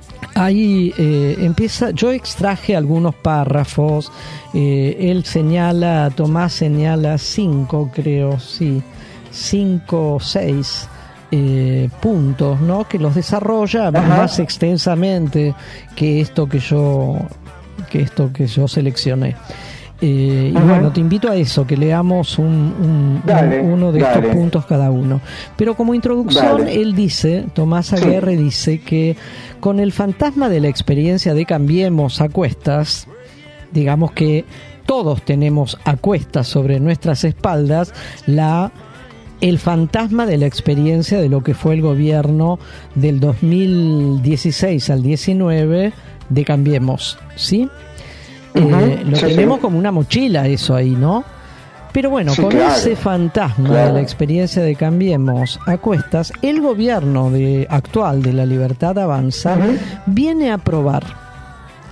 Ahí eh, empieza, yo extraje algunos párrafos. Eh, él señala, Tomás señala cinco, creo, sí. cinco o seis eh, puntos, ¿no? Que los desarrolla Ajá. más extensamente que esto que yo que esto que yo seleccioné. Eh, y bueno, te invito a eso, que leamos un, un, dale, un, uno de dale. estos puntos cada uno. Pero como introducción, dale. él dice, Tomás Aguerre sí. dice que con el fantasma de la experiencia de Cambiemos a cuestas, digamos que todos tenemos a cuestas sobre nuestras espaldas la el fantasma de la experiencia de lo que fue el gobierno del dos mil dieciséis al diecinueve de Cambiemos, ¿sí? Uh-huh. Eh, lo sí, tenemos sí. como una mochila eso ahí, ¿no? Pero bueno, sí, con claro. ese fantasma claro. de la experiencia de Cambiemos a cuestas, el gobierno de, actual de La Libertad Avanza uh-huh. viene a probar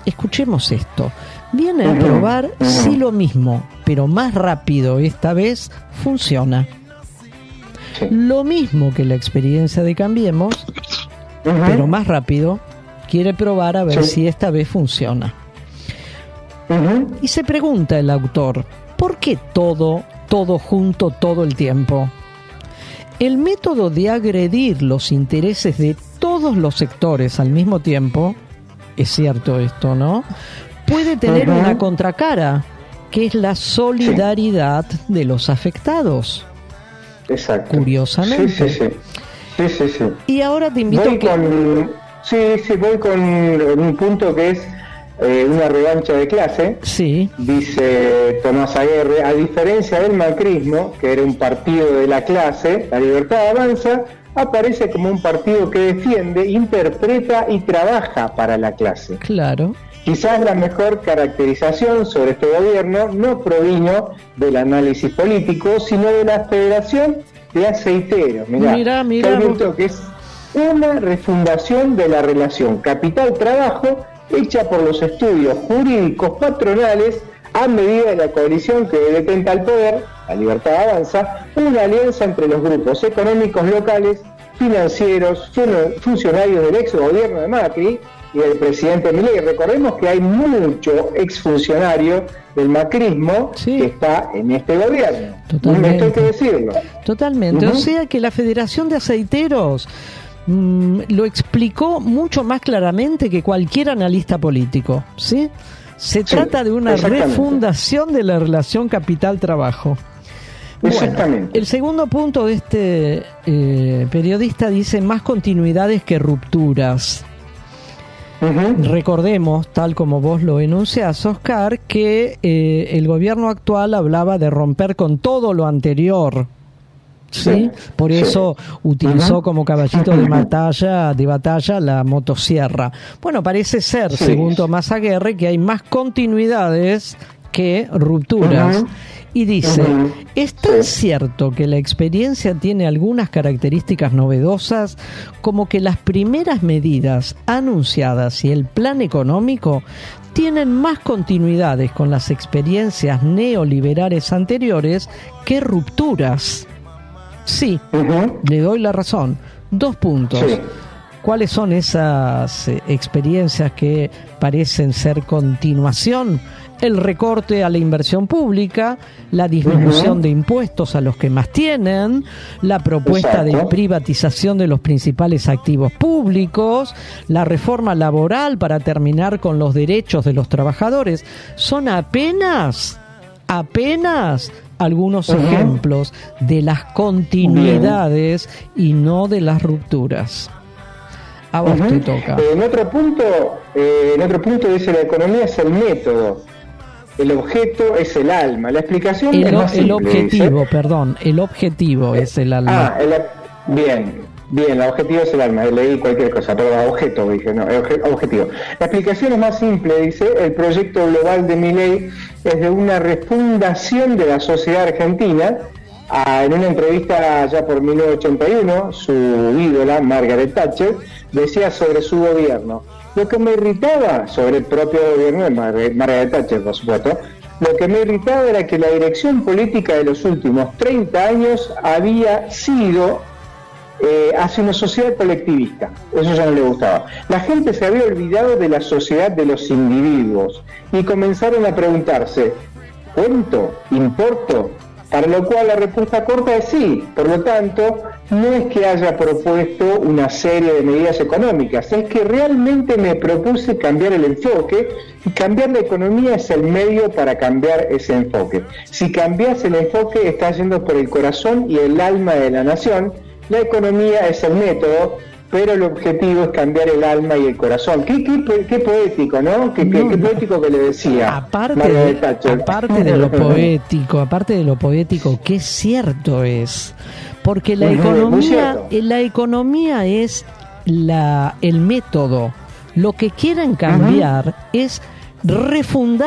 escuchemos esto, viene a probar uh-huh. si lo mismo, pero más rápido esta vez, funciona. Sí. Lo mismo que la experiencia de Cambiemos, uh-huh. pero más rápido, quiere probar a ver sí. si esta vez funciona. Uh-huh. Y se pregunta el autor, ¿por qué todo, todo junto todo el tiempo? El método de agredir los intereses de todos los sectores al mismo tiempo, es cierto esto, ¿no?, puede tener uh-huh. una contracara, que es la solidaridad sí. de los afectados. Exacto. Curiosamente. Sí, sí, sí. sí, sí, sí. Y ahora te invito voy a que... Con, sí, sí, voy con un punto que es eh, una revancha de clase. Sí. Dice Tomás Aguerre, a diferencia del macrismo, que era un partido de la clase, La Libertad Avanza aparece como un partido que defiende, interpreta y trabaja para la clase. Claro. Quizás la mejor caracterización sobre este gobierno no provino del análisis político, sino de la Federación de Aceiteros. Mirá, mirá, mirá que es una refundación de la relación capital-trabajo hecha por los estudios jurídicos patronales a medida de la coalición que detenta el poder, La Libertad Avanza, una alianza entre los grupos económicos locales, financieros, funcionarios del ex gobierno de Macri y del presidente Milei. Recordemos que hay mucho exfuncionario del macrismo sí. que está en este gobierno. Totalmente. Esto hay que decirlo. Totalmente. Uh-huh. O sea que la Federación de Aceiteros mmm, lo explicó mucho más claramente que cualquier analista político, ¿sí? Se sí, trata de una refundación de la relación capital-trabajo. Exactamente. Bueno, el segundo punto de este eh, periodista dice más continuidades que rupturas. Uh-huh. Recordemos, tal como vos lo enunciás, Oscar, que eh, el gobierno actual hablaba de romper con todo lo anterior. ¿Sí? Sí, por eso sí. utilizó uh-huh. como caballito de batalla, de batalla la motosierra. Bueno, parece ser, sí. según Tomás Aguerre, que hay más continuidades que rupturas. Uh-huh. Y dice, uh-huh. ¿es tan sí. cierto que la experiencia tiene algunas características novedosas como que las primeras medidas anunciadas y el plan económico tienen más continuidades con las experiencias neoliberales anteriores que rupturas? Sí, uh-huh. le doy la razón. Dos puntos. Sí. ¿Cuáles son esas eh, experiencias que parecen ser continuación? El recorte a la inversión pública, la disminución uh-huh. de impuestos a los que más tienen, la propuesta Exacto. de privatización de los principales activos públicos, la reforma laboral para terminar con los derechos de los trabajadores. Son apenas, apenas algunos uh-huh. ejemplos de las continuidades Bien. y no de las rupturas. A vos uh-huh. te toca. Eh, en otro punto, eh, en otro punto dice la economía es el método. El objeto es el alma. La explicación el, es más el simple, objetivo, dice. perdón, el objetivo eh, es el alma. Ah, el, bien, bien, el objetivo es el alma. Leí cualquier cosa, pero objeto dije, no, objetivo. La explicación es más simple, dice. El proyecto global de Milei es de una refundación de la sociedad argentina. Ah, en una entrevista ya por mil novecientos ochenta y uno, su ídola, Margaret Thatcher, decía sobre su gobierno: lo que me irritaba sobre el propio gobierno de Margaret Thatcher, por supuesto, lo que me irritaba era que la dirección política de los últimos treinta años había sido eh, hacia una sociedad colectivista. Eso ya no le gustaba. La gente se había olvidado de la sociedad de los individuos y comenzaron a preguntarse: ¿cuento? ¿Importo? Para lo cual la respuesta corta es sí. Por lo tanto, no es que haya propuesto una serie de medidas económicas, es que realmente me propuse cambiar el enfoque, y cambiar la economía es el medio para cambiar ese enfoque. Si cambias el enfoque, estás yendo por el corazón y el alma de la nación. La economía es el método, pero el objetivo es cambiar el alma y el corazón. Qué, qué, qué poético, ¿no? Qué, qué, qué poético que le decía. Aparte de, aparte de lo poético, aparte de lo poético, qué cierto es. Porque la uh-huh, economía, la economía es la, el método. Lo que quieren cambiar uh-huh. es refundar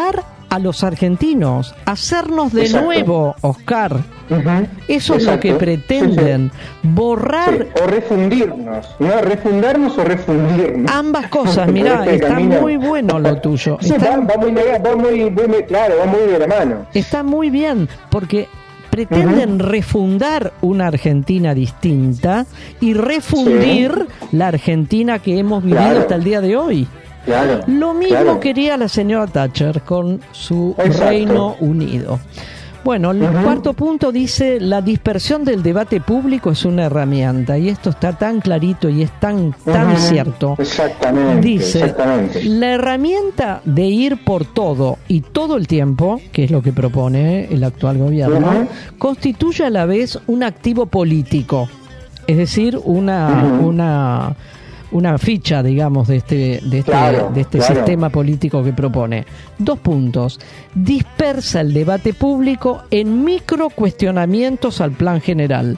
a los argentinos, hacernos de Exacto. nuevo, Oscar. Uh-huh. Eso es Exacto. lo que pretenden, sí, sí. borrar... Sí. O refundirnos, ¿no? Refundarnos o refundirnos. Ambas cosas, mirá, este está camino. muy bueno lo tuyo. Sí, está, va, va, muy, va, muy, muy, claro, va muy de la mano. Está muy bien, porque pretenden uh-huh. refundar una Argentina distinta y refundir sí. la Argentina que hemos vivido claro. hasta el día de hoy. Claro, Lo mismo claro. quería la señora Thatcher con su Exacto. Reino Unido. Bueno, el uh-huh. cuarto punto dice: la dispersión del debate público es una herramienta, y esto está tan clarito y es tan, tan uh-huh. cierto. Exactamente. Dice, exactamente. la herramienta de ir por todo y todo el tiempo, que es lo que propone el actual gobierno, uh-huh. constituye a la vez un activo político, es decir, una... Uh-huh. una una ficha, digamos, de este de este, claro, de este claro. sistema político que propone. Dos puntos. Dispersa el debate público en micro cuestionamientos al plan general.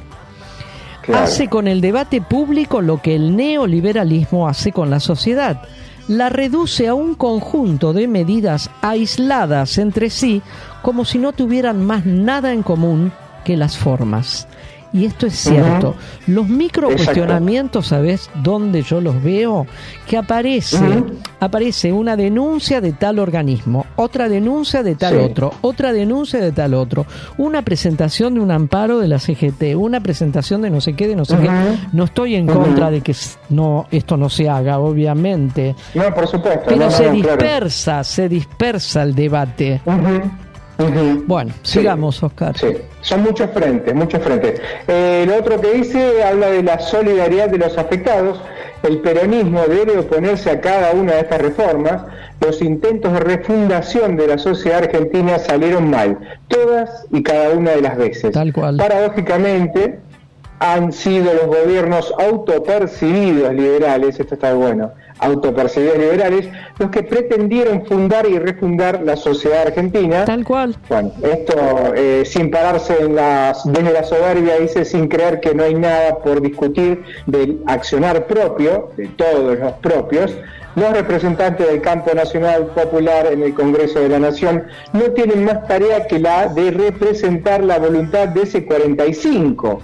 Claro. Hace con el debate público lo que el neoliberalismo hace con la sociedad. La reduce a un conjunto de medidas aisladas entre sí, como si no tuvieran más nada en común que las formas. Y esto es cierto. Uh-huh. Los micro cuestionamientos, ¿sabes dónde yo los veo? Que aparece, uh-huh. aparece una denuncia de tal organismo, otra denuncia de tal sí. otro, otra denuncia de tal otro, una presentación de un amparo de la C G T, una presentación de no sé qué, de no sé uh-huh. qué. No estoy en uh-huh. contra de que no esto no se haga, obviamente. No, por supuesto. Pero no, se no, dispersa, claro. se dispersa el debate. Uh-huh. Uh-huh. Bueno, sí, sigamos, Oscar. Sí, son muchos frentes, muchos frentes. Eh, lo otro que dice habla de la solidaridad de los afectados. El peronismo debe oponerse a cada una de estas reformas. Los intentos de refundación de la sociedad argentina salieron mal, todas y cada una de las veces. Tal cual. Paradójicamente, han sido los gobiernos autopercibidos liberales, esto está bueno, autopercibidos liberales, los que pretendieron fundar y refundar la sociedad argentina. Tal cual. Bueno, esto eh, sin pararse en las, desde la soberbia, dice, sin creer que no hay nada por discutir del accionar propio, de todos los propios. Los representantes del campo nacional popular en el Congreso de la Nación no tienen más tarea que la de representar la voluntad de ese cuarenta y cinco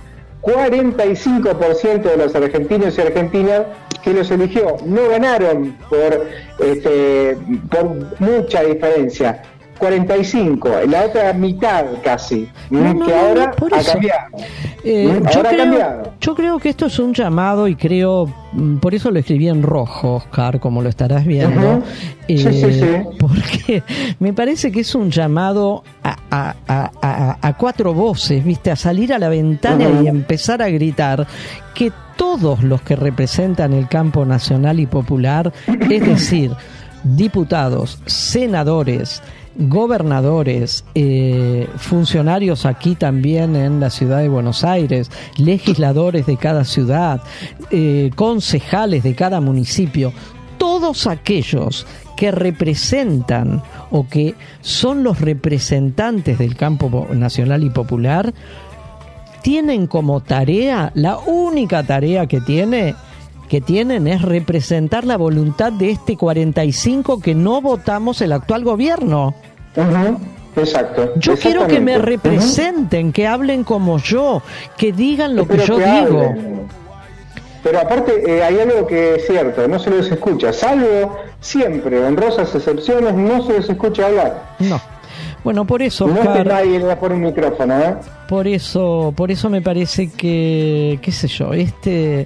por ciento de los argentinos y argentinas que los eligió. No ganaron por, este, por mucha diferencia. cuarenta y cinco, la otra mitad casi, no, no, que no, ahora no, ha eso. cambiado. Eh, ahora yo, ha creo, cambiado. yo creo que esto es un llamado, y creo, por eso lo escribí en rojo, Oscar, como lo estarás viendo, uh-huh. eh, sí, sí, sí. porque me parece que es un llamado a, a, a, a, a cuatro voces, ¿viste? A salir a la ventana uh-huh. y empezar a gritar que todos los que representan el campo nacional y popular, es decir, diputados, senadores, gobernadores, eh, funcionarios aquí también en la ciudad de Buenos Aires, legisladores de cada ciudad, eh, concejales de cada municipio, todos aquellos que representan o que son los representantes del campo nacional y popular, tienen como tarea, la única tarea que tiene que tienen es representar la voluntad de este cuarenta y cinco que no votamos el actual gobierno. Uh-huh. Exacto. Yo quiero que me representen, uh-huh. que hablen como yo, que digan lo Pero que yo que digo. Hablen. Pero aparte eh, hay algo que es cierto, no se los escucha, salvo siempre, honrosas excepciones, no se los escucha hablar. No. Bueno, por eso, no Oscar, es que nadie le da por un micrófono, ¿eh? Por eso, por eso me parece que, qué sé yo, este,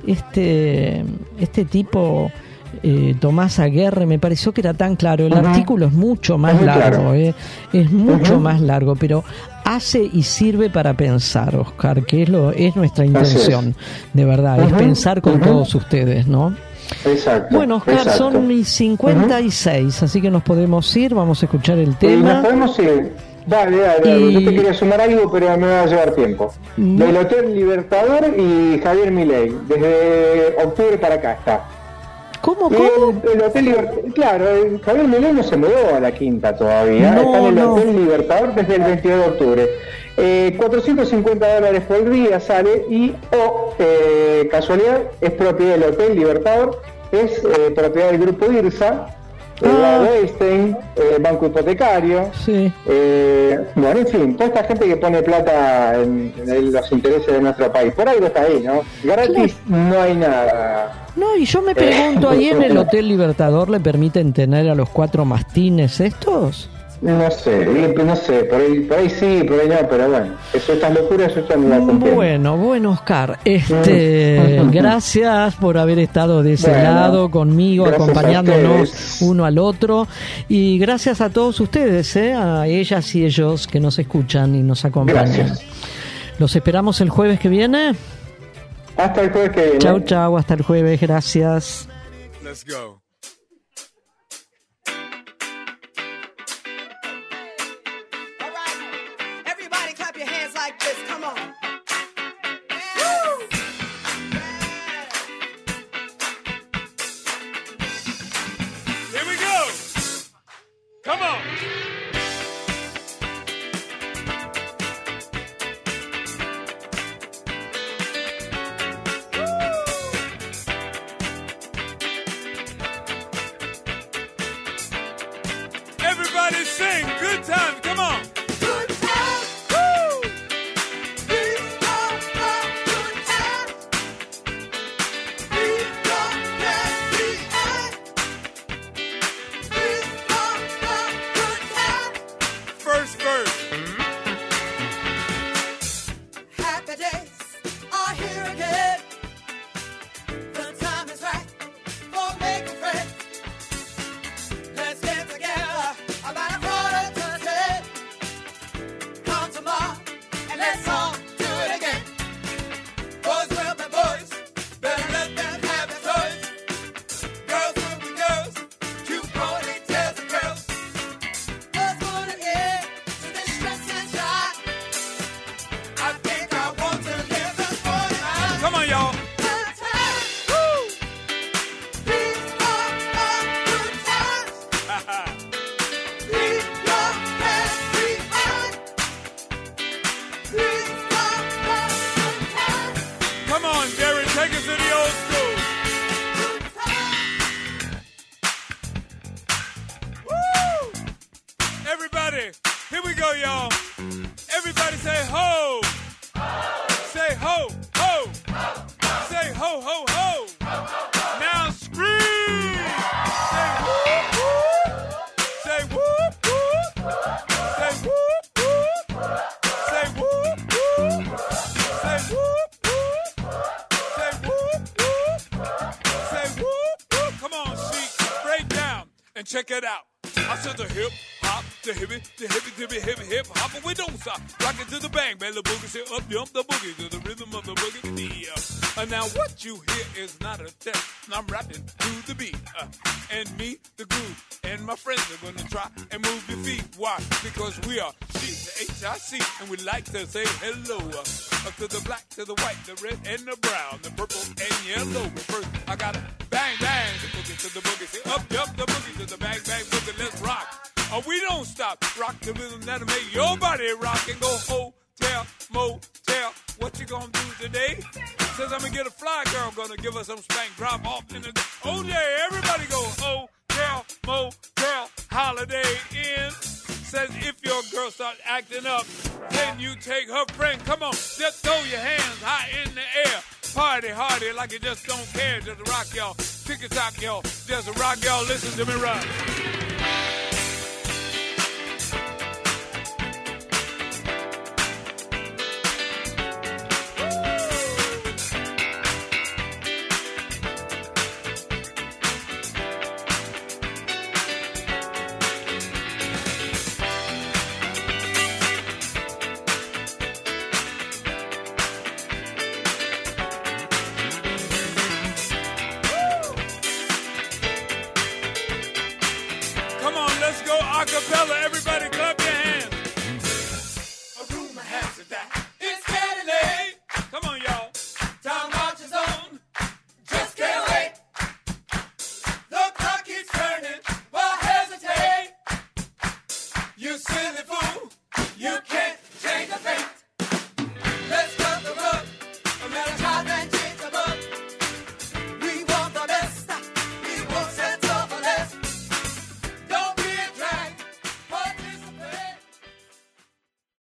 este, este tipo, eh, Tomás Aguerre, me pareció que era tan claro. El uh-huh. artículo es mucho más es largo, claro. eh, es mucho uh-huh. más largo, pero hace y sirve para pensar, Oscar, que es lo, es nuestra intención, es. de verdad, uh-huh. es pensar con uh-huh. todos ustedes, ¿no? Exacto. Bueno, Oscar, exacto. son mis cincuenta y seis, uh-huh. así que nos podemos ir, vamos a escuchar el tema. Y nos podemos ir. Dale, dale, dale. Y... Yo te quería sumar algo, pero me va a llevar tiempo. No. Del Hotel Libertador y Javier Milei, desde octubre para acá está. ¿Cómo, cómo? El, el Hotel Libertador, claro, el Javier Milei no se mudó a la Quinta todavía, no, está en el no. Hotel Libertador desde el veintidós de octubre. Eh, cuatrocientos cincuenta dólares por día sale y, o, oh, eh, casualidad, es propiedad del Hotel Libertador, es eh, propiedad del grupo IRSA. Ah. Weinstein, eh, Banco Hipotecario. Sí. Eh, bueno, en fin, toda esta gente que pone plata en, en los intereses de nuestro país. Por algo está ahí, ¿no? Gratis claro. No hay nada. No, y yo me pregunto, ¿ahí en el Hotel Libertador le permiten tener a los cuatro mastines estos? No sé, no sé, por ahí, por ahí sí, por ahí no, pero bueno, eso estas locuras, eso también la comprendo. Bueno, bueno, Oscar, este, gracias por haber estado de ese bueno, lado conmigo, acompañándonos uno al otro, y gracias a todos ustedes, ¿eh? A ellas y ellos que nos escuchan y nos acompañan. Gracias. Los esperamos el jueves que viene. Hasta el jueves que viene. Chau, chau, hasta el jueves, gracias. Let's go. Check it out. I said the hip hop, the hippie, the hippie, the hip hip hop, but we don't stop. Rockin' to the bang, bang, the boogie, say up, jump the boogie to the rhythm of the boogie. Yeah. Uh, now what you hear is not a test. I'm rapping to the beat, uh, and me, the groove, and my friends are gonna try and move your feet. Why? Because we are C, the H I C, and we like to say hello uh, up to the black, to the white, the red, and the brown, the purple and yellow. But first, I gotta bang, bang, the boogie to the boogie, say up, jump the boogie to the bang, bang, boogie. Let's rock. Oh, we don't stop. Rock the rhythm that'll make your body rock and go hotel, motel. What you gonna do today? Says I'm gonna get a fly girl, gonna give us some spank, drop off in the. Oh yeah, everybody go hotel, motel, Holiday Inn. Says if your girl start acting up, then you take her friend. Come on, just throw your hands high in the air. Party hardy like you just don't care. Just rock y'all, tick it tock y'all, just rock y'all. Listen to me rock. Acapella